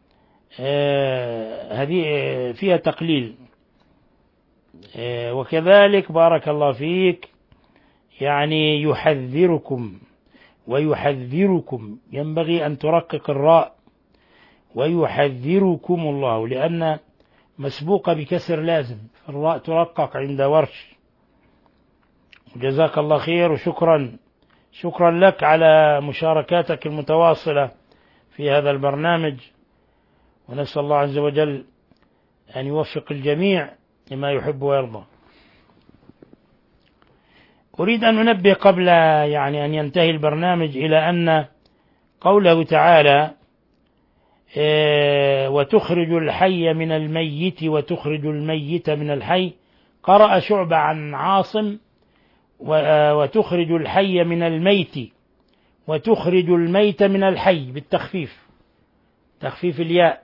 آه هذه فيها تقليل. آه وكذلك بارك الله فيك يعني يحذركم ويحذركم، ينبغي أن ترقق الراء، ويحذركم الله، لأن مسبوقة بكسر لازم، الراء ترقق عند ورش. جزاك الله خير، وشكرا شكرا لك على مشاركاتك المتواصلة في هذا البرنامج، ونسأل الله عز وجل أن يوفق الجميع لما يحب ويرضى. أريد أن أنبه قبل يعني أن ينتهي البرنامج إلى أن قوله تعالى وتخرج الحي من الميت وتخرج الميت من الحي، قرأ شعبة عن عاصم وتخرج الحي من الميت وتخرج الميت من الحي بالتخفيف، تخفيف الياء.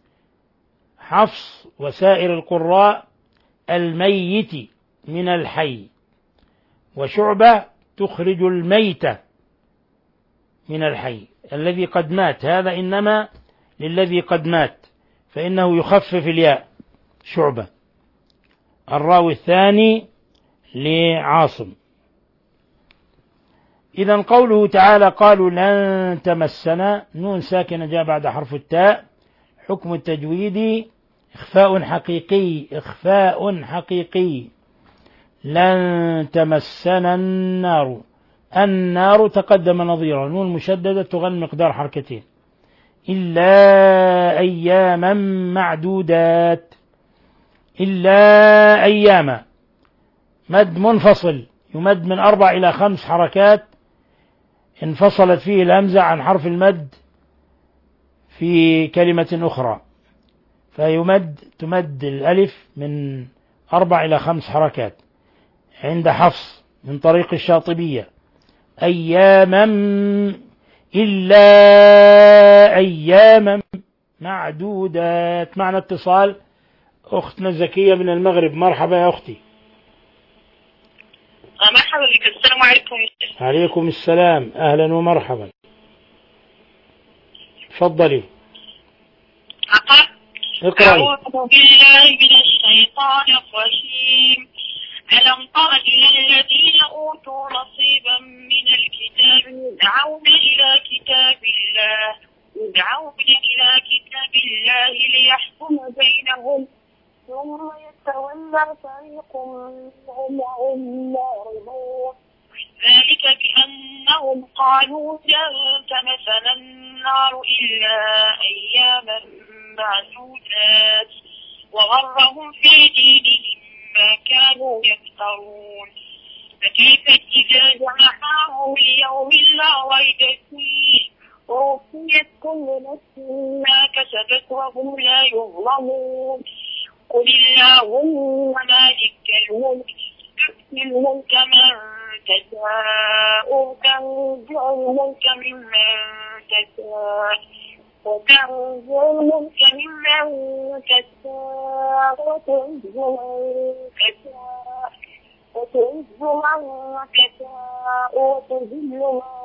حفص وسائر القراء الميت من الحي، وشعبة تخرج الميت من الحي الذي قد مات، هذا إنما للذي قد مات فإنه يخفف الياء شعبة. الراوي الثاني لعاصم. إذن قوله تعالى قالوا لن تمسنا، نون ساكنة جاء بعد حرف التاء، حكم التجويد إخفاء حقيقي، إخفاء حقيقي. لن تمسنا النار، النار تقدم نظيرا، نون مشددة تغن مقدار حركتين، إلا أياما معدودات، إلا أياما مد منفصل يمد من أربع إلى خمس حركات، انفصلت فيه الهمزة عن حرف المد في كلمة أخرى، فيمد تمد الألف من أربع إلى خمس حركات عند حفص من طريق الشاطبية. أياما إلا أياما معدودات. معنى اتصال أختنا زكية من المغرب، مرحبا يا أختي. مرحبا بك، السلام عليكم. عليكم السلام، أهلا ومرحبا، تفضلي. أقرأ. اقرأي. أعوذ بالله من الشيطان الرجيم. ألم تر إلى الذين أوتوا نصيبا من الكتاب يدعون إلى كتاب الله يدعون إلى كتاب الله ليحكم بينهم ثم يتولى فريق منهم وهم معرضون. ذلك بأنهم قالوا لن تمسنا النار إلا أياما معدودات وغرهم في دينهم ما كانوا يفترون. فكيف إذا جمعناهم ليوم لا ريب فيه ووفيت كل نفس ما كسبت وهم لا يظلمون. قل اللهم مالك الملك تؤتي الملك من تشاء وتنزع الملك ممن تشاء وتنزع الملك ممن تشاء وتعز من تشاء وتعز من تشاء وتذل من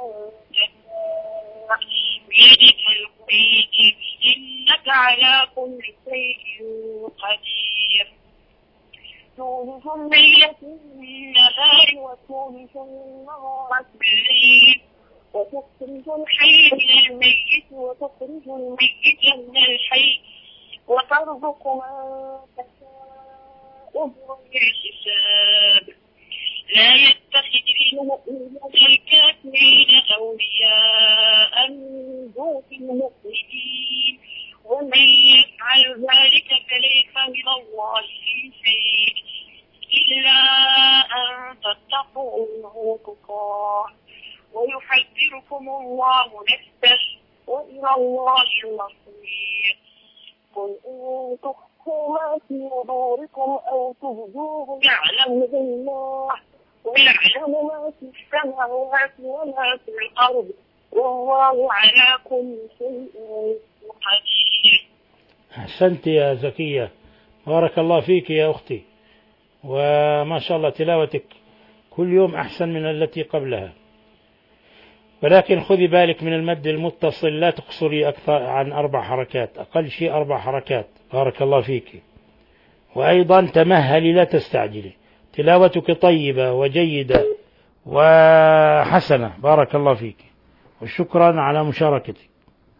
تشاء بيدك الخير إنك على كل شيء قدير. تولج الليل في النهار وتولج النهار في الليل وتخرج الحي من الميت وتخرج الميت من الحي وترزق من تشاء بغير حساب. لا يتخذ المؤمنون الكافرين أولياء من دون المؤمنين ومن يفعل ذلك فليس من الله في شيء إلا أن تتقوا منه تقاه ويحذركم الله نفسه وإلى الله المصير. قل إن تخفوا ما في صدوركم أو تبدوه يعلمه الله ويعلم ما في السماوات وما في الأرض والله على كل شيء قدير. أحسنت يا زكية، بارك الله فيك يا أختي، وما شاء الله تلاوتك كل يوم أحسن من التي قبلها، ولكن خذي بالك من المد المتصل، لا تقصري أكثر عن أربع حركات، أقل شيء أربع حركات. بارك الله فيك. وأيضا تمهلي لا تستعجلي، تلاوتك طيبة وجيدة وحسنة، بارك الله فيك، وشكرا على مشاركتك.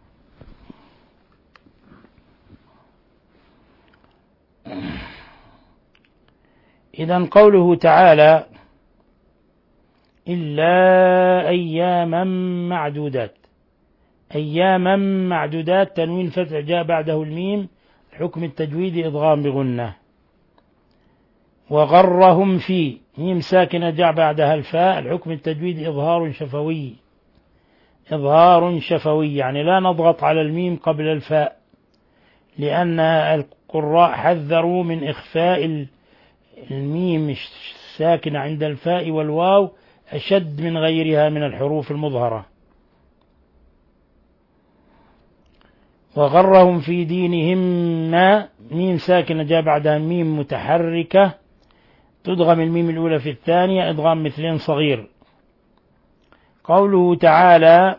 إذن قوله تعالى إلا أياما معدودات، أياما معدودات تنوين فتح جاء بعده الميم، حكم التجويد إضغام بغنة. وغرهم في ميم ساكنة جاء بعدها الفاء، الحكم التجويد إظهار شفوي، إظهار شفوي يعني لا نضغط على الميم قبل الفاء، لأن القراء حذروا من إخفاء الميم الساكنة عند الفاء والواو أشد من غيرها من الحروف المظهرة. وغرهم في دينهم ما ميم ساكنة جاء بعدها ميم متحركة، تدغم الميم الأولى في الثانية إدغام مثلين صغير. قوله تعالى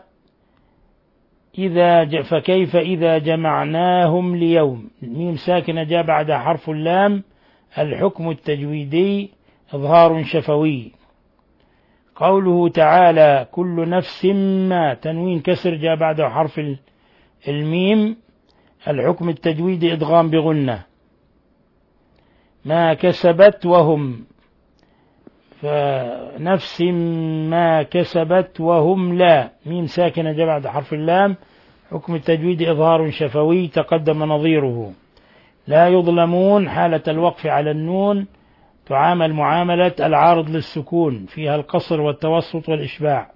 إذا ج... فكيف إذا جمعناهم ليوم، ميم ساكنة جاء بعدها حرف اللام، الحكم التجويدي إظهار شفوي. قوله تعالى كل نفس ما تنوين كسر جاء بعده حرف الميم، الحكم التجويدي إدغام بغنة. ما كسبت وهم، فنفس ما كسبت وهم لا، ميم ساكنة جاء بعد حرف اللام، حكم التجويد إظهار شفوي تقدم نظيره. لا يظلمون حالة الوقف على النون تعامل معاملة العارض للسكون، فيها القصر والتوسط والإشباع.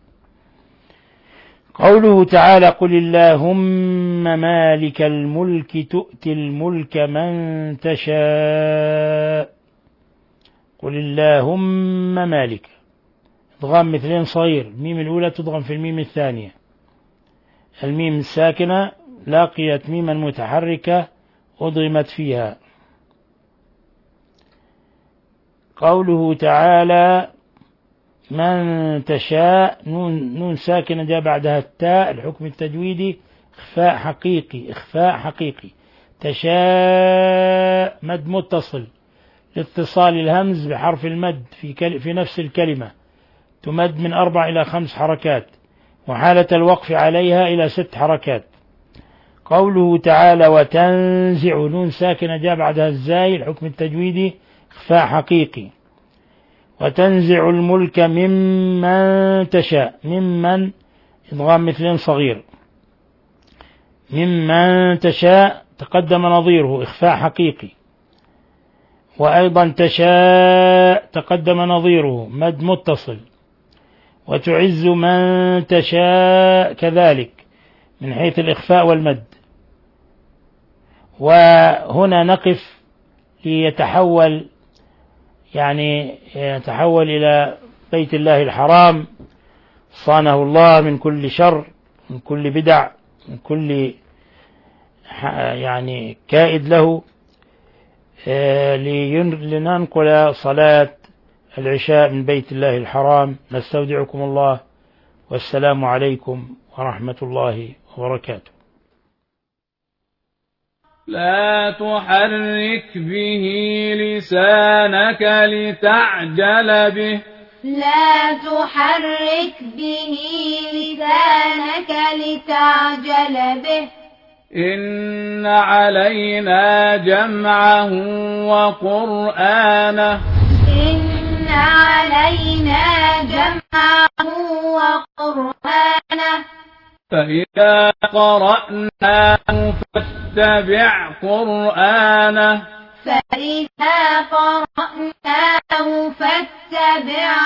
قوله تعالى قل اللهم مالك الملك تؤتي الملك من تشاء، قل اللهم مالك، ادغام مثلين صغير، الميم الأولى تدغم في الميم الثانية، الميم الساكنة لاقيت ميما متحركة أضغمت فيها. قوله تعالى من تشاء، نون, نون ساكنة جاء بعدها التاء، الحكم التجويدي إخفاء حقيقي، إخفاء حقيقي. تشاء مد متصل لاتصال الهمز بحرف المد في, كل في نفس الكلمة، تمد من أربع إلى خمس حركات، وحالة الوقف عليها إلى ست حركات. قوله تعالى وتنزع، نون ساكنة جاء بعدها الزاي، الحكم التجويدي إخفاء حقيقي. وتنزع الملك ممن تشاء، ممن إدغام مثلين صغير، ممن تشاء تقدم نظيره إخفاء حقيقي. وأيضا تشاء تقدم نظيره مد متصل. وتعز من تشاء كذلك من حيث الإخفاء والمد. وهنا نقف ليتحول يعني يتحول إلى بيت الله الحرام، صانه الله من كل شر، من كل بدع، من كل يعني كائد له، لننقل صلاة العشاء من بيت الله الحرام. نستودعكم الله، والسلام عليكم ورحمة الله وبركاته. لا تحرك به لسانك لتعجل به، لا تحرك به لسانك لتعجل به، إن علينا جمعه وقرآنه، إن علينا جمعه وقرآنه، فإذا قرأناه فاتبع قرآنه، فإذا قرأناه فاتبع